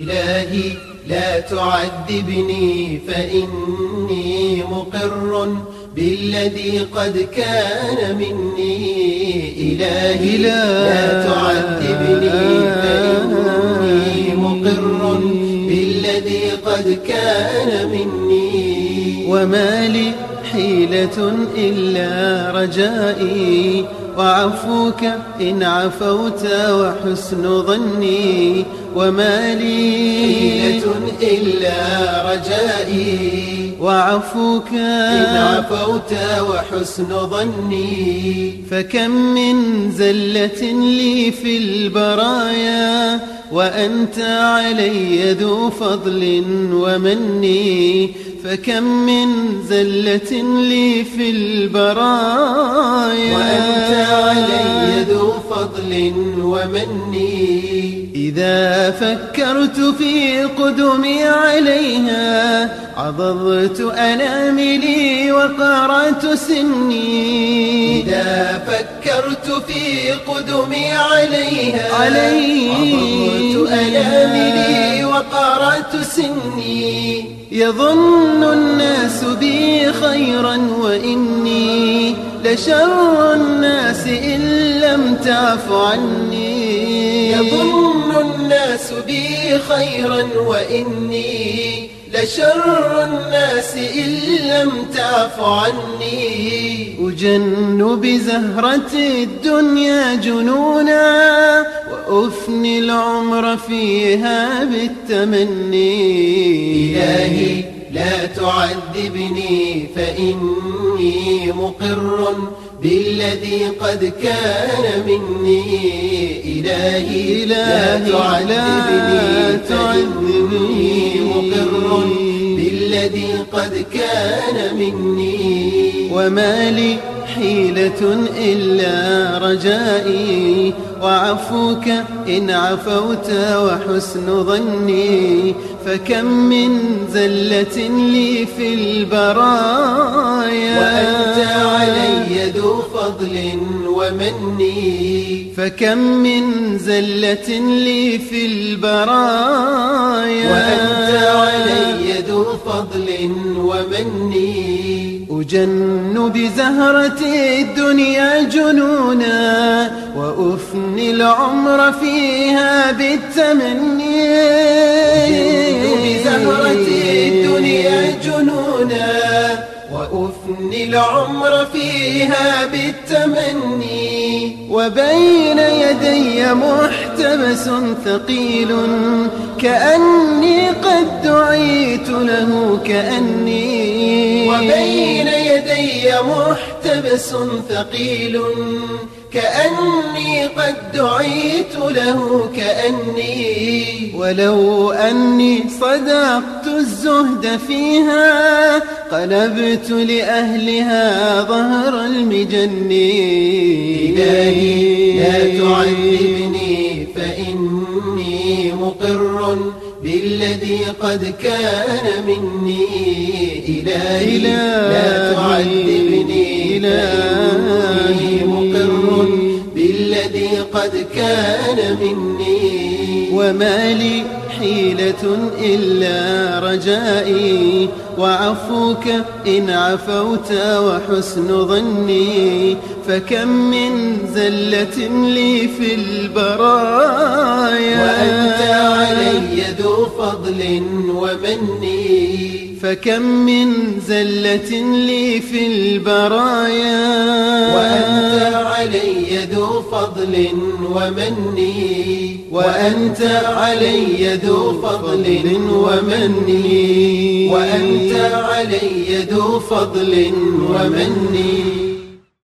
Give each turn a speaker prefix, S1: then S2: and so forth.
S1: إلهي لا تعذبني فإني مقر بالذي قد كان مني. إلهي لا تعذبني فإني مقر بالذي قد كان مني.
S2: وما لي حيلة إلا رجائي وعفوك إن عفوت وحسن ظني. وما لي
S1: حيلة إلا رجائي
S2: وعفوك
S1: إن عفوت وحسن ظني.
S2: فكم من زلة لي في البرايا وأنت علي ذو فضل ومني. فكم من زلة لي في البرايا
S1: وأنت علي ذو فضل ومني.
S2: إذا فكرت في قدمي عليها عضضت أناملي وقرعت سني.
S1: إذا فكرت في قدمي عليها عضضت أناملي وقرعت سني.
S2: يظن الناس بي خيرا وإني لشر الناس إن لم تعف عني.
S1: يظن الناس بي خيرا وإني لشر الناس إن لم تعف عني.
S2: أجن بزهرة الدنيا جنونا وأفني العمر فيها بالتمني.
S1: إلهي لا تعذبني فإني مقر بالذي قد كان مني. إلهي لا تعذبني مقر بالذي قد كان مني.
S2: وما لي حيلة إلا رجائي وعفوك إن عفوت وحسن ظني. فكم من زلة لي في البرايا
S1: وأنت علي ذو فضل ومني.
S2: فكم من زلة لي في البرايا
S1: وأنت علي ذو فضل ومني.
S2: أجن بزهرة الدنيا جنونا وأفني العمر فيها بالتمني.
S1: بزهرة الدنيا جنونا وأفني العمر فيها بالتمني.
S2: وبين يدي محتبس ثقيل كأني قد دعيت له كأني.
S1: وبين يدي محتبس ثقيل كأني قد دعيت له كأني.
S2: ولو أني صدقت الزهد فيها قلبت لأهلها ظهر المجن.
S1: إلهي لا تعذبني فإني مقر بالذي قد كان مني. إلهي لا تعذبني فإني مقر بالذي قد كان مني.
S2: وما لي حيلة إلا رجائي وعفوك إن عفوت وحسن ظني. فكم من زلة لي في البرايا
S1: وأنت علي ذو فضل ومني.
S2: فكم من زلة لي في البرايا
S1: وأنت علي ذو فضل ومني. وأنت علي ذو فضل ومني. وأنت علي ذو فضل ومني.